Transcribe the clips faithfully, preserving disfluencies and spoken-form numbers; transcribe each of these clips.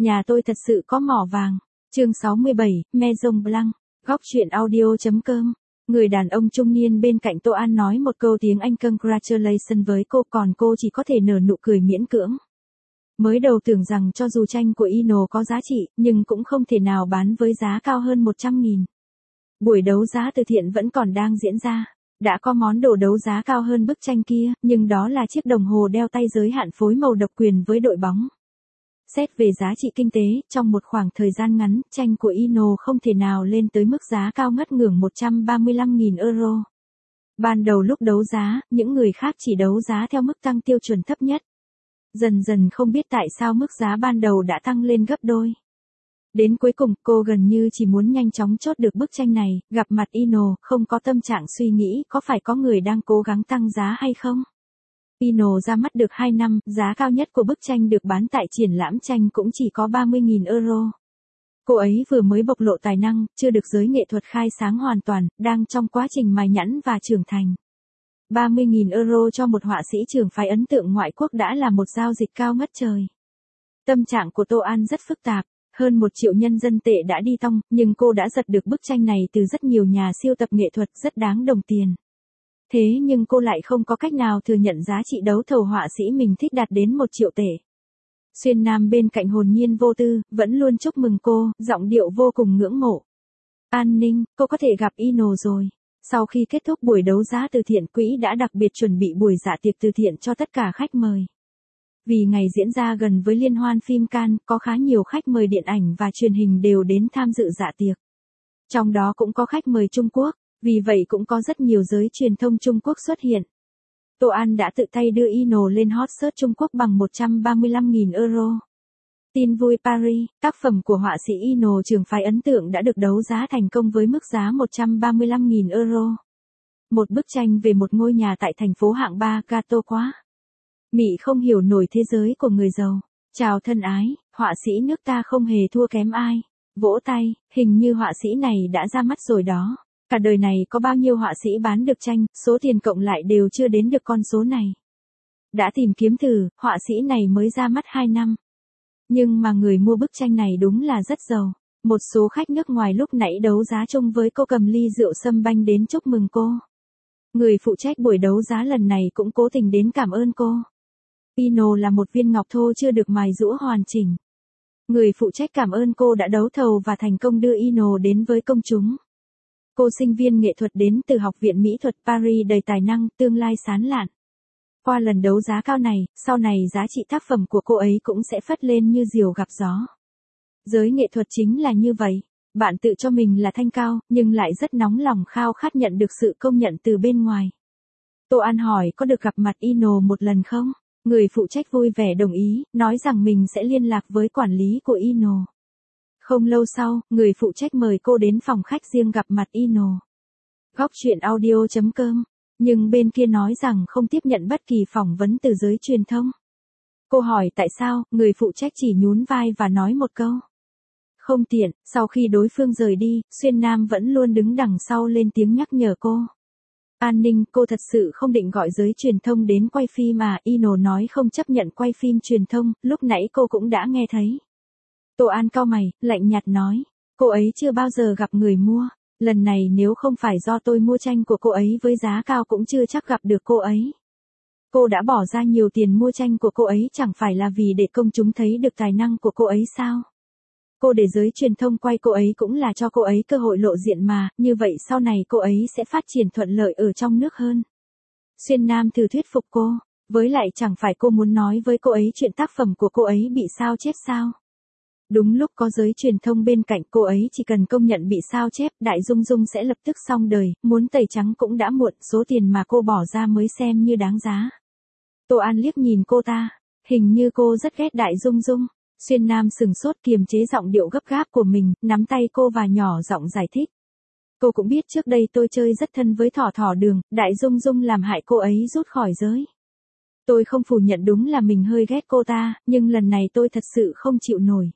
Nhà tôi thật sự có mỏ vàng. Chương sáu mươi bảy, Maison Blanc. Góc truyện audio.com. Người đàn ông trung niên bên cạnh Tô An nói một câu tiếng Anh congratulations với cô, còn cô chỉ có thể nở nụ cười miễn cưỡng. Mới đầu tưởng rằng cho dù tranh của Ino có giá trị, nhưng cũng không thể nào bán với giá cao hơn một trăm nghìn. Buổi đấu giá từ thiện vẫn còn đang diễn ra. Đã có món đồ đấu giá cao hơn bức tranh kia, nhưng đó là chiếc đồng hồ đeo tay giới hạn phối màu độc quyền với đội bóng. Xét về giá trị kinh tế, trong một khoảng thời gian ngắn, tranh của Ino không thể nào lên tới mức giá cao ngất ngưỡng một trăm ba mươi lăm nghìn euro. Ban đầu lúc đấu giá, những người khác chỉ đấu giá theo mức tăng tiêu chuẩn thấp nhất. Dần dần không biết tại sao mức giá ban đầu đã tăng lên gấp đôi. Đến cuối cùng, cô gần như chỉ muốn nhanh chóng chốt được bức tranh này, gặp mặt Ino, không có tâm trạng suy nghĩ có phải có người đang cố gắng tăng giá hay không. Ino ra mắt được hai năm, giá cao nhất của bức tranh được bán tại triển lãm tranh cũng chỉ có ba mươi nghìn euro. Cô ấy vừa mới bộc lộ tài năng, chưa được giới nghệ thuật khai sáng hoàn toàn, đang trong quá trình mài nhẵn và trưởng thành. ba mươi nghìn euro cho một họa sĩ trường phái ấn tượng ngoại quốc đã là một giao dịch cao ngất trời. Tâm trạng của Tô An rất phức tạp. Hơn một triệu nhân dân tệ đã đi tong, nhưng cô đã giật được bức tranh này từ rất nhiều nhà siêu tập nghệ thuật, rất đáng đồng tiền. Thế nhưng cô lại không có cách nào thừa nhận giá trị đấu thầu họa sĩ mình thích đạt đến một triệu tệ. Xuyên Nam bên cạnh hồn nhiên vô tư, vẫn luôn chúc mừng cô, giọng điệu vô cùng ngưỡng mộ. An Ninh, cô có thể gặp Ino rồi. Sau khi kết thúc buổi đấu giá từ thiện, quỹ đã đặc biệt chuẩn bị buổi dạ tiệc từ thiện cho tất cả khách mời. Vì ngày diễn ra gần với liên hoan phim Cannes, có khá nhiều khách mời điện ảnh và truyền hình đều đến tham dự dạ tiệc. Trong đó cũng có khách mời Trung Quốc, vì vậy cũng có rất nhiều giới truyền thông Trung Quốc xuất hiện. Tô An đã tự tay đưa Ino lên hot search Trung Quốc bằng một trăm ba mươi lăm nghìn euro. Tin vui Paris, tác phẩm của họa sĩ Ino trường phái ấn tượng đã được đấu giá thành công với mức giá một trăm ba mươi lăm nghìn euro. Một bức tranh về một ngôi nhà tại thành phố hạng ba Gato quá. Mị không hiểu nổi thế giới của người giàu. Chào thân ái, họa sĩ nước ta không hề thua kém ai. Vỗ tay, hình như họa sĩ này đã ra mắt rồi đó. Cả đời này có bao nhiêu họa sĩ bán được tranh, số tiền cộng lại đều chưa đến được con số này. Đã tìm kiếm thử, họa sĩ này mới ra mắt hai năm. Nhưng mà người mua bức tranh này đúng là rất giàu. Một số khách nước ngoài lúc nãy đấu giá chung với cô cầm ly rượu sâm banh đến chúc mừng cô. Người phụ trách buổi đấu giá lần này cũng cố tình đến cảm ơn cô. Ino là một viên ngọc thô chưa được mài giũa hoàn chỉnh. Người phụ trách cảm ơn cô đã đấu thầu và thành công đưa Ino đến với công chúng. Cô sinh viên nghệ thuật đến từ Học viện Mỹ thuật Paris đầy tài năng, tương lai sáng lạn. Qua lần đấu giá cao này, sau này giá trị tác phẩm của cô ấy cũng sẽ phất lên như diều gặp gió. Giới nghệ thuật chính là như vậy. Bạn tự cho mình là thanh cao, nhưng lại rất nóng lòng khao khát nhận được sự công nhận từ bên ngoài. Tô An hỏi có được gặp mặt Ino một lần không? Người phụ trách vui vẻ đồng ý, nói rằng mình sẽ liên lạc với quản lý của Ino. Không lâu sau, người phụ trách mời cô đến phòng khách riêng gặp mặt Ino. Góc truyện audio.com. Nhưng bên kia nói rằng không tiếp nhận bất kỳ phỏng vấn từ giới truyền thông. Cô hỏi tại sao, người phụ trách chỉ nhún vai và nói một câu. Không tiện. Sau khi đối phương rời đi, Xuyên Nam vẫn luôn đứng đằng sau lên tiếng nhắc nhở cô. An Ninh, cô thật sự không định gọi giới truyền thông đến quay phim mà. Ino nói không chấp nhận quay phim truyền thông, lúc nãy cô cũng đã nghe thấy. Tô An cau mày, lạnh nhạt nói. Cô ấy chưa bao giờ gặp người mua. Lần này nếu không phải do tôi mua tranh của cô ấy với giá cao cũng chưa chắc gặp được cô ấy. Cô đã bỏ ra nhiều tiền mua tranh của cô ấy chẳng phải là vì để công chúng thấy được tài năng của cô ấy sao? Cô để giới truyền thông quay cô ấy cũng là cho cô ấy cơ hội lộ diện mà, như vậy sau này cô ấy sẽ phát triển thuận lợi ở trong nước hơn. Xuyên Nam thử thuyết phục cô, với lại chẳng phải cô muốn nói với cô ấy chuyện tác phẩm của cô ấy bị sao chép sao? Đúng lúc có giới truyền thông bên cạnh, cô ấy chỉ cần công nhận bị sao chép, Đại Dung Dung sẽ lập tức xong đời, muốn tẩy trắng cũng đã muộn, số tiền mà cô bỏ ra mới xem như đáng giá. Tô An liếc nhìn cô ta, hình như cô rất ghét Đại Dung Dung. Xuyên Nam sừng sốt kiềm chế giọng điệu gấp gáp của mình, nắm tay cô và nhỏ giọng giải thích. Cô cũng biết trước đây tôi chơi rất thân với Thỏ Thỏ Đường, Đại Dung Dung làm hại cô ấy rút khỏi giới. Tôi không phủ nhận đúng là mình hơi ghét cô ta, nhưng lần này tôi thật sự không chịu nổi.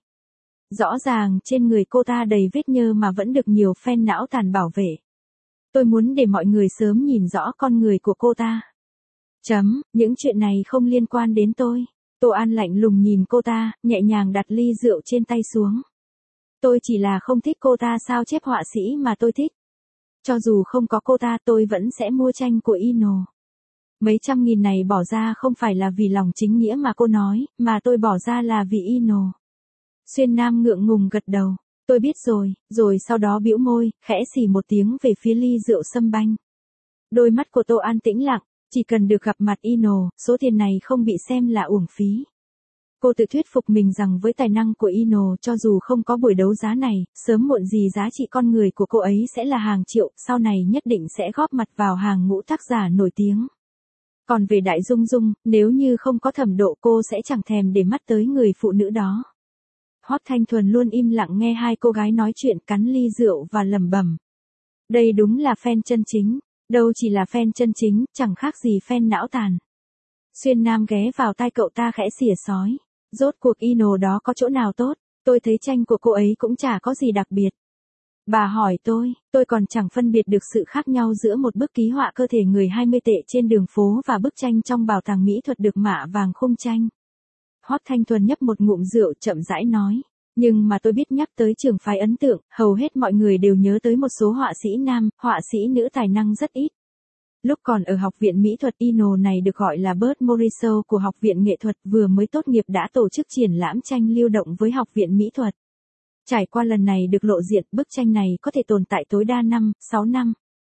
Rõ ràng trên người cô ta đầy vết nhơ mà vẫn được nhiều fan não tàn bảo vệ. Tôi muốn để mọi người sớm nhìn rõ con người của cô ta. Chấm, những chuyện này không liên quan đến tôi. Tô An lạnh lùng nhìn cô ta, nhẹ nhàng đặt ly rượu trên tay xuống. Tôi chỉ là không thích cô ta sao chép họa sĩ mà tôi thích. Cho dù không có cô ta tôi vẫn sẽ mua tranh của Ino. Mấy trăm nghìn này bỏ ra không phải là vì lòng chính nghĩa mà cô nói, mà tôi bỏ ra là vì Ino. Xuyên Nam ngượng ngùng gật đầu. Tôi biết rồi, rồi sau đó bĩu môi, khẽ xì một tiếng về phía ly rượu sâm banh. Đôi mắt của Tô An tĩnh lặng, chỉ cần được gặp mặt Ino, số tiền này không bị xem là uổng phí. Cô tự thuyết phục mình rằng với tài năng của Ino cho dù không có buổi đấu giá này, sớm muộn gì giá trị con người của cô ấy sẽ là hàng triệu, sau này nhất định sẽ góp mặt vào hàng ngũ tác giả nổi tiếng. Còn về Đại Dung Dung, nếu như không có thẩm độ cô sẽ chẳng thèm để mắt tới người phụ nữ đó. Hoắc Thanh Thuần luôn im lặng nghe hai cô gái nói chuyện, cắn ly rượu và lẩm bẩm. Đây đúng là fan chân chính, đâu chỉ là fan chân chính, chẳng khác gì fan não tàn. Xuyên Nam ghé vào tai cậu ta khẽ xỉa xói. Rốt cuộc Ino đó có chỗ nào tốt, tôi thấy tranh của cô ấy cũng chả có gì đặc biệt. Bà hỏi tôi, tôi còn chẳng phân biệt được sự khác nhau giữa một bức ký họa cơ thể người hai mươi tệ trên đường phố và bức tranh trong bảo tàng mỹ thuật được mạ vàng khung tranh. Hoắc Thanh Thuần nhấp một ngụm rượu chậm rãi nói, nhưng mà tôi biết nhắc tới trường phái ấn tượng, hầu hết mọi người đều nhớ tới một số họa sĩ nam, họa sĩ nữ tài năng rất ít. Lúc còn ở học viện mỹ thuật Ino này được gọi là Bert Morisot của học viện nghệ thuật vừa mới tốt nghiệp đã tổ chức triển lãm tranh lưu động với học viện mỹ thuật. Trải qua lần này được lộ diện, bức tranh này có thể tồn tại tối đa năm, sáu năm.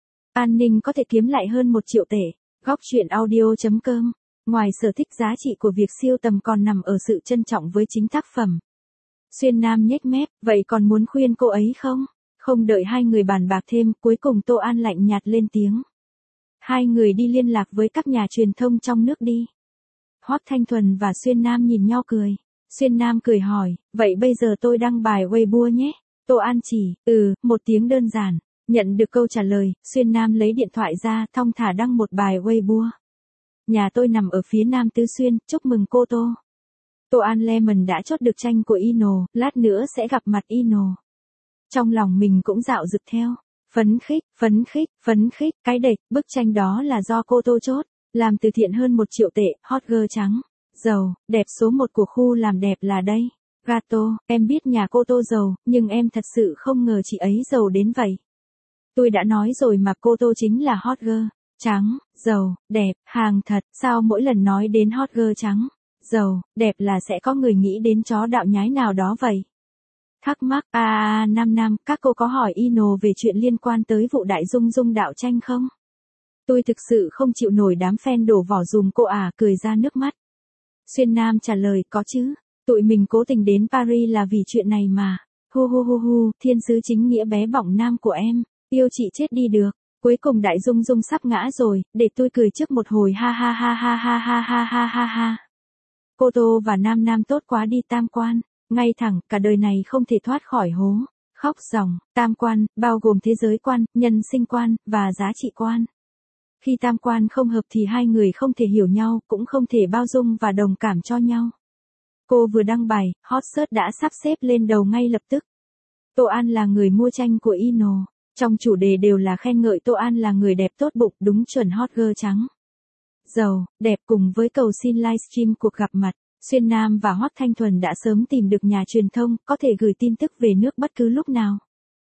An ninh có thể kiếm lại hơn một triệu tệ. Góc truyện audio chấm com. Ngoài sở thích giá trị của việc siêu tầm còn nằm ở sự trân trọng với chính tác phẩm. Xuyên Nam nhếch mép, vậy còn muốn khuyên cô ấy không? Không đợi hai người bàn bạc thêm, cuối cùng Tô An lạnh nhạt lên tiếng. Hai người đi liên lạc với các nhà truyền thông trong nước đi. Hoắc Thanh Thuần và Xuyên Nam nhìn nhau cười. Xuyên Nam cười hỏi, vậy bây giờ tôi đăng bài Weibo nhé. Tô An chỉ, ừ, một tiếng đơn giản. Nhận được câu trả lời, Xuyên Nam lấy điện thoại ra, thong thả đăng một bài Weibo. Nhà tôi nằm ở phía Nam Tứ Xuyên, chúc mừng cô Tô. Tô An Lemon đã chốt được tranh của Ino, lát nữa sẽ gặp mặt Ino. Trong lòng mình cũng dạo dực theo. Phấn khích, phấn khích, phấn khích, cái đệch, bức tranh đó là do cô Tô chốt, làm từ thiện hơn một triệu tệ, hot girl trắng, giàu, đẹp số một của khu làm đẹp là đây. Gato, em biết nhà cô Tô giàu, nhưng em thật sự không ngờ chị ấy giàu đến vậy. Tôi đã nói rồi mà cô Tô chính là hot girl, trắng, giàu, đẹp, hàng thật, sao mỗi lần nói đến hot girl trắng, giàu, đẹp là sẽ có người nghĩ đến chó đạo nhái nào đó vậy. Thắc mắc, à, à Nam Nam, các cô có hỏi Ino về chuyện liên quan tới vụ Đại Dung Dung đạo tranh không? Tôi thực sự không chịu nổi đám fan đổ vỏ dùm cô à, cười ra nước mắt. Xuyên Nam trả lời, có chứ, tụi mình cố tình đến Paris là vì chuyện này mà. Hu hu hu hu, thiên sứ chính nghĩa bé bỏng nam của em, yêu chị chết đi được. Cuối cùng Đại Dung Dung sắp ngã rồi, để tôi cười trước một hồi ha ha ha ha ha ha ha ha ha ha. Cô Tô và Nam Nam tốt quá đi tam quan. Ngay thẳng, cả đời này không thể thoát khỏi hố. Khóc ròng, tam quan, bao gồm thế giới quan, nhân sinh quan, và giá trị quan. Khi tam quan không hợp thì hai người không thể hiểu nhau, cũng không thể bao dung và đồng cảm cho nhau. Cô vừa đăng bài, hot search đã sắp xếp lên đầu ngay lập tức. Tô An là người mua tranh của Ino. Trong chủ đề đều là khen ngợi Tô An là người đẹp tốt bụng, đúng chuẩn hot girl trắng. Giàu, đẹp cùng với cầu xin livestream cuộc gặp mặt. Xuyên Nam và Hoắc Thanh Thuần đã sớm tìm được nhà truyền thông, có thể gửi tin tức về nước bất cứ lúc nào.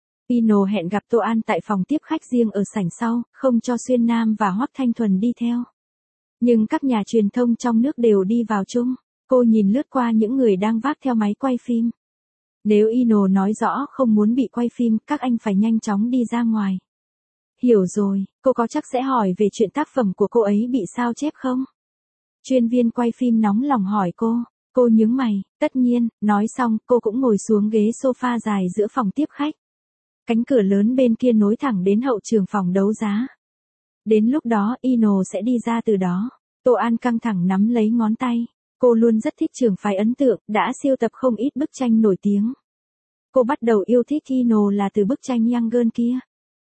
Ino hẹn gặp Tô An tại phòng tiếp khách riêng ở sảnh sau, không cho Xuyên Nam và Hoắc Thanh Thuần đi theo. Nhưng các nhà truyền thông trong nước đều đi vào chung. Cô nhìn lướt qua những người đang vác theo máy quay phim. Nếu Ino nói rõ không muốn bị quay phim, các anh phải nhanh chóng đi ra ngoài. Hiểu rồi, cô có chắc sẽ hỏi về chuyện tác phẩm của cô ấy bị sao chép không? Chuyên viên quay phim nóng lòng hỏi cô. Cô nhướng mày, tất nhiên, nói xong, cô cũng ngồi xuống ghế sofa dài giữa phòng tiếp khách. Cánh cửa lớn bên kia nối thẳng đến hậu trường phòng đấu giá. Đến lúc đó Ino sẽ đi ra từ đó. Tô An căng thẳng nắm lấy ngón tay. Cô luôn rất thích trường phái ấn tượng, đã siêu tập không ít bức tranh nổi tiếng. Cô bắt đầu yêu thích Ino là từ bức tranh Young Girl kia.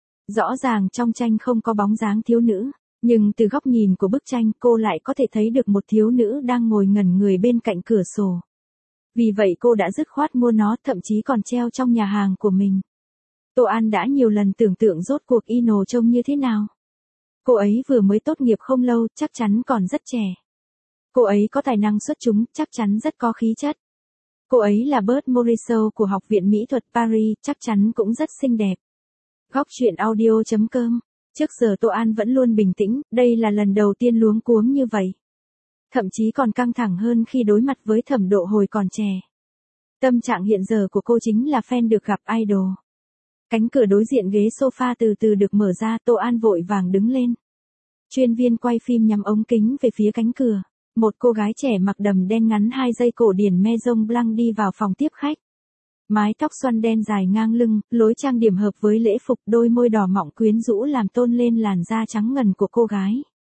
Rõ ràng trong tranh không có bóng dáng thiếu nữ. Nhưng từ góc nhìn của bức tranh cô lại có thể thấy được một thiếu nữ đang ngồi ngẩn người bên cạnh cửa sổ. Vì vậy cô đã dứt khoát mua nó, thậm chí còn treo trong nhà hàng của mình. Tô An đã nhiều lần tưởng tượng rốt cuộc Ino trông như thế nào. Cô ấy vừa mới tốt nghiệp không lâu, chắc chắn còn rất trẻ. Cô ấy có tài năng xuất chúng, chắc chắn rất có khí chất. Cô ấy là Bert Morisot của Học viện Mỹ thuật Paris, chắc chắn cũng rất xinh đẹp. Góc chuyện audio chấm com. Trước giờ Tô An vẫn luôn bình tĩnh, đây là lần đầu tiên luống cuống như vậy. Thậm chí còn căng thẳng hơn khi đối mặt với Thẩm Độ hồi còn trẻ. Tâm trạng hiện giờ của cô chính là fan được gặp idol. Cánh cửa đối diện ghế sofa từ từ được mở ra, Tô An vội vàng đứng lên. Chuyên viên quay phim nhắm ống kính về phía cánh cửa. Một cô gái trẻ mặc đầm đen ngắn hai dây cổ điển Maison Blanc đi vào phòng tiếp khách. Mái tóc xoăn đen dài ngang lưng, lối trang điểm hợp với lễ phục, đôi môi đỏ mọng quyến rũ làm tôn lên làn da trắng ngần của cô gái.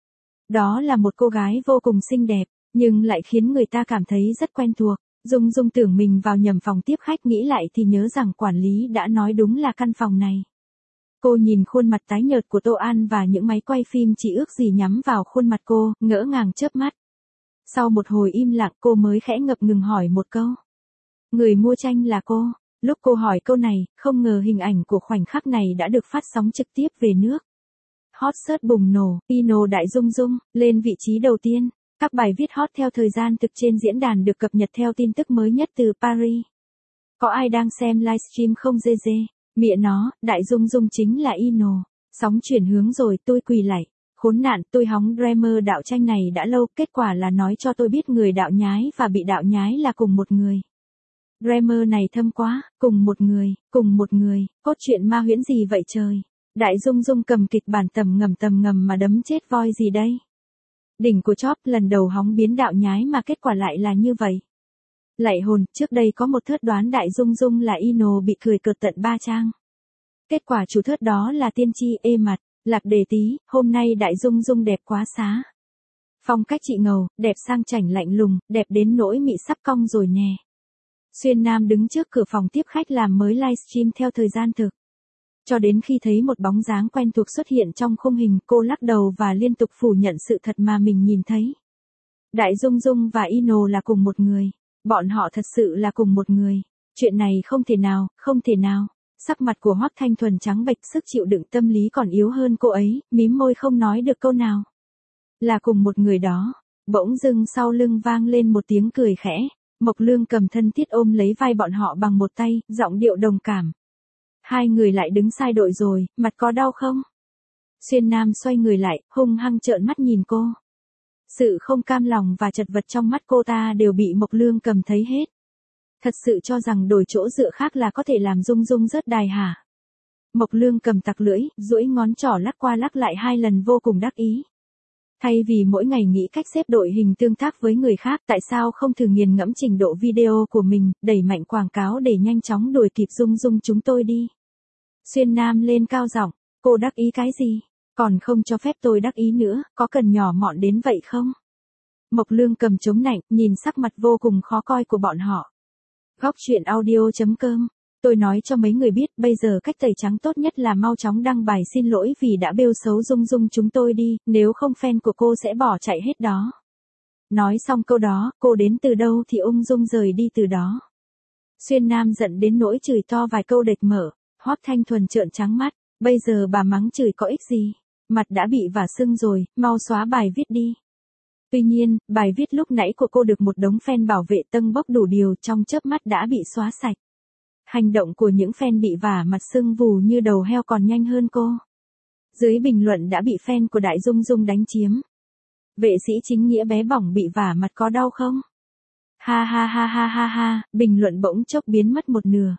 Đó là một cô gái vô cùng xinh đẹp, nhưng lại khiến người ta cảm thấy rất quen thuộc. Dung Dung tưởng mình vào nhầm phòng tiếp khách, nghĩ lại thì nhớ rằng quản lý đã nói đúng là căn phòng này. Cô nhìn khuôn mặt tái nhợt của Tô An và những máy quay phim chỉ ước gì nhắm vào khuôn mặt cô, ngỡ ngàng chớp mắt. Sau một hồi im lặng cô mới khẽ ngập ngừng hỏi một câu. Người mua tranh là cô. Lúc cô hỏi câu này, không ngờ hình ảnh của khoảnh khắc này đã được phát sóng trực tiếp về nước. Hot search bùng nổ, Ino Đại Dung Dung, lên vị trí đầu tiên. Các bài viết hot theo thời gian thực trên diễn đàn được cập nhật theo tin tức mới nhất từ Paris. Có ai đang xem livestream không dê dê? Mẹ nó, Đại Dung Dung chính là Ino. Sóng chuyển hướng rồi, tôi quỳ lạy. Khốn nạn, tôi hóng Dreamer đạo tranh này đã lâu, kết quả là nói cho tôi biết người đạo nhái và bị đạo nhái là cùng một người. Dreamer này thâm quá, cùng một người, cùng một người, cốt truyện ma huyễn gì vậy trời? Đại Dung Dung cầm kịch bản tầm ngầm tầm ngầm mà đấm chết voi gì đây? Đỉnh của chóp, lần đầu hóng biến đạo nhái mà kết quả lại là như vậy. Lạy hồn, trước đây có một thớt đoán Đại Dung Dung là Ino bị cười cợt tận ba trang. Kết quả chủ thớt đó là tiên tri ê mặt, Lạc Đề Tí, hôm nay Đại Dung Dung đẹp quá xá. Phong cách chị ngầu, đẹp sang chảnh lạnh lùng, đẹp đến nỗi mị sắp cong rồi nè. Xuyên Nam đứng trước cửa phòng tiếp khách làm mới livestream theo thời gian thực. Cho đến khi thấy một bóng dáng quen thuộc xuất hiện trong khung hình, cô lắc đầu và liên tục phủ nhận sự thật mà mình nhìn thấy. Đại Dung Dung và Ino là cùng một người. Bọn họ thật sự là cùng một người. Chuyện này không thể nào, không thể nào. Sắc mặt của Hoắc Thanh Thuần trắng bệch, sức chịu đựng tâm lý còn yếu hơn cô ấy, mím môi không nói được câu nào. Là cùng một người đó. Bỗng dưng sau lưng vang lên một tiếng cười khẽ. Mộc Lương cầm thân thiết ôm lấy vai bọn họ bằng một tay, giọng điệu đồng cảm. Hai người lại đứng sai đội rồi, mặt có đau không? Xuyên Nam xoay người lại, hung hăng trợn mắt nhìn cô. Sự không cam lòng và chật vật trong mắt cô ta đều bị Mộc Lương cầm thấy hết. Thật sự cho rằng đổi chỗ dựa khác là có thể làm Dung Dung rớt đài hả? Mộc Lương cầm tặc lưỡi, duỗi ngón trỏ lắc qua lắc lại hai lần vô cùng đắc ý. Thay vì mỗi ngày nghĩ cách xếp đội hình tương tác với người khác, tại sao không thử nghiền ngẫm trình độ video của mình, đẩy mạnh quảng cáo để nhanh chóng đuổi kịp Dung Dung chúng tôi đi. Xuyên Nam lên cao giọng, cô đắc ý cái gì? Còn không cho phép tôi đắc ý nữa, có cần nhỏ mọn đến vậy không? Mộc Lương cầm chống nạnh, nhìn sắc mặt vô cùng khó coi của bọn họ. Góc chuyện audio chấm com. Tôi nói cho mấy người biết, bây giờ cách tẩy trắng tốt nhất là mau chóng đăng bài xin lỗi vì đã bêu xấu Dung Dung chúng tôi đi, nếu không fan của cô sẽ bỏ chạy hết đó. Nói xong câu đó, cô đến từ đâu thì ung dung rời đi từ đó. Xuyên Nam giận đến nỗi chửi to vài câu đệt mở, Hoắc Thanh Thuần trợn trắng mắt, bây giờ bà mắng chửi có ích gì, mặt đã bị vả sưng rồi, mau xóa bài viết đi. Tuy nhiên, bài viết lúc nãy của cô được một đống fan bảo vệ tâng bốc đủ điều, trong chớp mắt đã bị xóa sạch. Hành động của những fan bị vả mặt sưng vù như đầu heo còn nhanh hơn cô. Dưới bình luận đã bị fan của Đại Dung Dung đánh chiếm. Vệ sĩ chính nghĩa bé bỏng bị vả mặt có đau không? Ha ha ha ha ha ha, bình luận bỗng chốc biến mất một nửa.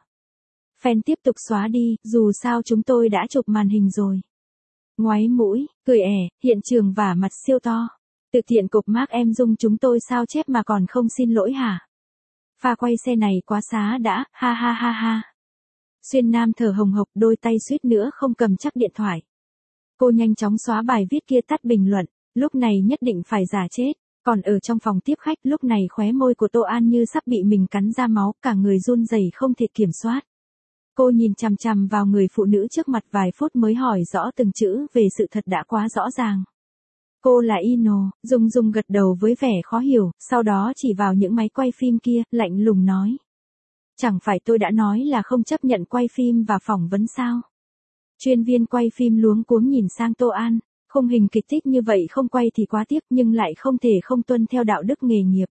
Fan tiếp tục xóa đi, dù sao chúng tôi đã chụp màn hình rồi. Ngoáy mũi, cười ẻ, hiện trường vả mặt siêu to. Tự thiện cục mác em Dung chúng tôi sao chép mà còn không xin lỗi hả? Pha quay xe này quá xá đã, ha ha ha ha. Xuyên Nam thở hồng hộc, đôi tay suýt nữa không cầm chắc điện thoại. Cô nhanh chóng xóa bài viết kia, tắt bình luận, lúc này nhất định phải giả chết. Còn ở trong phòng tiếp khách, lúc này khóe môi của Tô An như sắp bị mình cắn ra máu, cả người run rẩy không thể kiểm soát. Cô nhìn chằm chằm vào người phụ nữ trước mặt vài phút mới hỏi rõ từng chữ về sự thật đã quá rõ ràng. Cô là Ino, Dung Dung gật đầu với vẻ khó hiểu, sau đó chỉ vào những máy quay phim kia, lạnh lùng nói. Chẳng phải tôi đã nói là không chấp nhận quay phim và phỏng vấn sao? Chuyên viên quay phim luống cuống nhìn sang Tô An, Khung hình kịch thích như vậy không quay thì quá tiếc nhưng lại không thể không tuân theo đạo đức nghề nghiệp.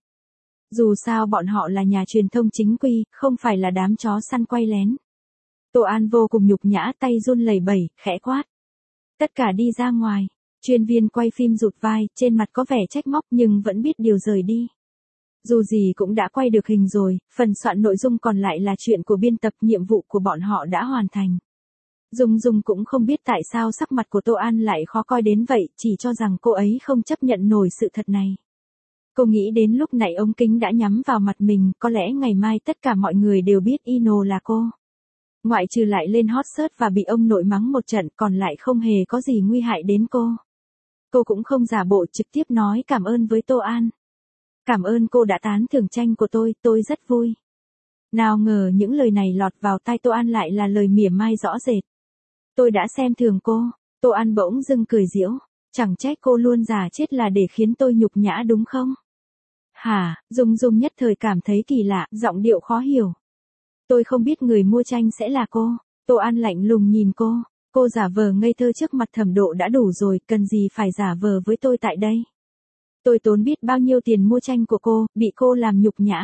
Dù sao bọn họ là nhà truyền thông chính quy, không phải là đám chó săn quay lén. Tô An vô cùng nhục nhã, tay run lẩy bẩy, khẽ quát. Tất cả đi ra ngoài. Chuyên viên quay phim rụt vai, trên mặt có vẻ trách móc nhưng vẫn biết điều rời đi. Dù gì cũng đã quay được hình rồi, phần soạn nội dung còn lại là chuyện của biên tập, nhiệm vụ của bọn họ đã hoàn thành. Dung Dung cũng không biết tại sao sắc mặt của Tô An lại khó coi đến vậy, chỉ cho rằng cô ấy không chấp nhận nổi sự thật này. Cô nghĩ đến lúc nãy ống kính đã nhắm vào mặt mình, có lẽ ngày mai tất cả mọi người đều biết Ino là cô. Ngoại trừ lại lên hot search và bị ông nội mắng một trận, còn lại không hề có gì nguy hại đến cô. Cô cũng không giả bộ, trực tiếp nói cảm ơn với Tô An. Cảm ơn cô đã tán thưởng tranh của tôi, tôi rất vui. Nào ngờ những lời này lọt vào tai Tô An lại là lời mỉa mai rõ rệt. Tôi đã xem thường cô. Tô An bỗng dưng cười giễu. Chẳng trách cô luôn giả chết là để khiến tôi nhục nhã đúng không? Hả? Dung Dung nhất thời cảm thấy kỳ lạ, giọng điệu khó hiểu. Tôi không biết người mua tranh sẽ là cô. Tô An lạnh lùng nhìn cô. Cô giả vờ ngây thơ trước mặt Thẩm Độ đã đủ rồi, cần gì phải giả vờ với tôi tại đây. Tôi tốn biết bao nhiêu tiền mua tranh của cô, bị cô làm nhục nhã.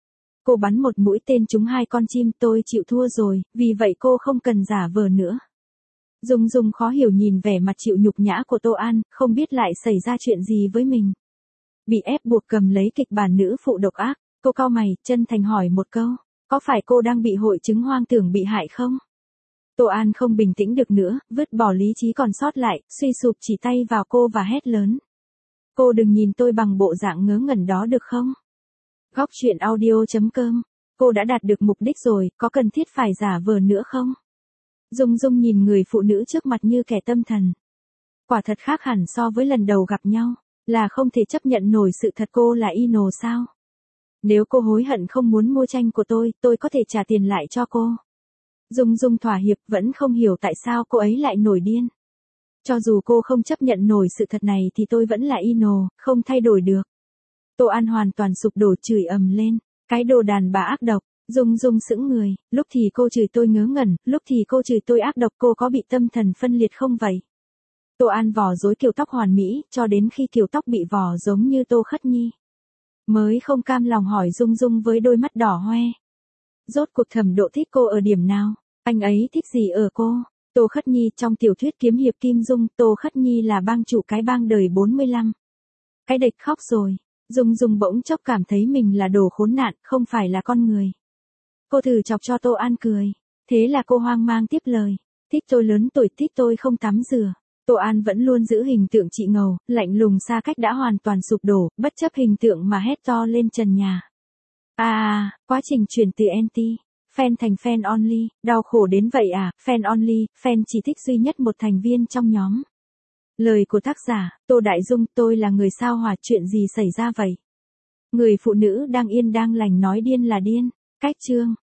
Cô bắn một mũi tên trúng hai con chim, tôi chịu thua rồi, vì vậy cô không cần giả vờ nữa. Dung Dung khó hiểu nhìn vẻ mặt chịu nhục nhã của Tô An, không biết lại xảy ra chuyện gì với mình. Bị ép buộc cầm lấy kịch bản nữ phụ độc ác, cô cau mày, chân thành hỏi một câu, có phải cô đang bị hội chứng hoang tưởng bị hại không? Tô An không bình tĩnh được nữa, vứt bỏ lý trí còn sót lại, suy sụp chỉ tay vào cô và hét lớn. Cô đừng nhìn tôi bằng bộ dạng ngớ ngẩn đó được không? Góc truyện audio chấm com. Cô đã đạt được mục đích rồi, có cần thiết phải giả vờ nữa không? Dung Dung nhìn người phụ nữ trước mặt như kẻ tâm thần. Quả thật khác hẳn so với lần đầu gặp nhau, là không thể chấp nhận nổi sự thật cô là Ino sao? Nếu cô hối hận không muốn mua tranh của tôi, tôi có thể trả tiền lại cho cô. Dung Dung thỏa hiệp, vẫn không hiểu tại sao cô ấy lại nổi điên. Cho dù cô không chấp nhận nổi sự thật này thì tôi vẫn là Ino, không thay đổi được. Tô An hoàn toàn sụp đổ, chửi ầm lên. Cái đồ đàn bà ác độc. Dung Dung sững người, lúc thì cô chửi tôi ngớ ngẩn, lúc thì cô chửi tôi ác độc, cô có bị tâm thần phân liệt không vậy? Tô An vò rối kiểu tóc hoàn mỹ, cho đến khi kiểu tóc bị vò giống như Tô Khất Nhi. Mới không cam lòng hỏi Dung Dung với đôi mắt đỏ hoe. Rốt cuộc Thẩm Độ thích cô ở điểm nào? Anh ấy thích gì ở cô? Tô Khất Nhi trong tiểu thuyết kiếm hiệp Kim Dung, Tô Khất Nhi là bang chủ cái bang đời bốn mươi lăm. Cái địch khóc rồi. Dung Dung bỗng chốc cảm thấy mình là đồ khốn nạn, không phải là con người. Cô thử chọc cho Tô An cười. Thế là cô hoang mang tiếp lời. Thích tôi lớn tuổi, thích tôi không tắm rửa. Tô An vẫn luôn giữ hình tượng chị ngầu, lạnh lùng xa cách đã hoàn toàn sụp đổ, bất chấp hình tượng mà hét to lên trần nhà. À, à, quá trình chuyển từ anti fan thành fan only, đau khổ đến vậy à? Fan only, fan chỉ thích duy nhất một thành viên trong nhóm. Lời của tác giả, Tô Đại Dung, tôi là người sao hỏa, chuyện gì xảy ra vậy? Người phụ nữ đang yên đang lành nói điên là điên. Cách chương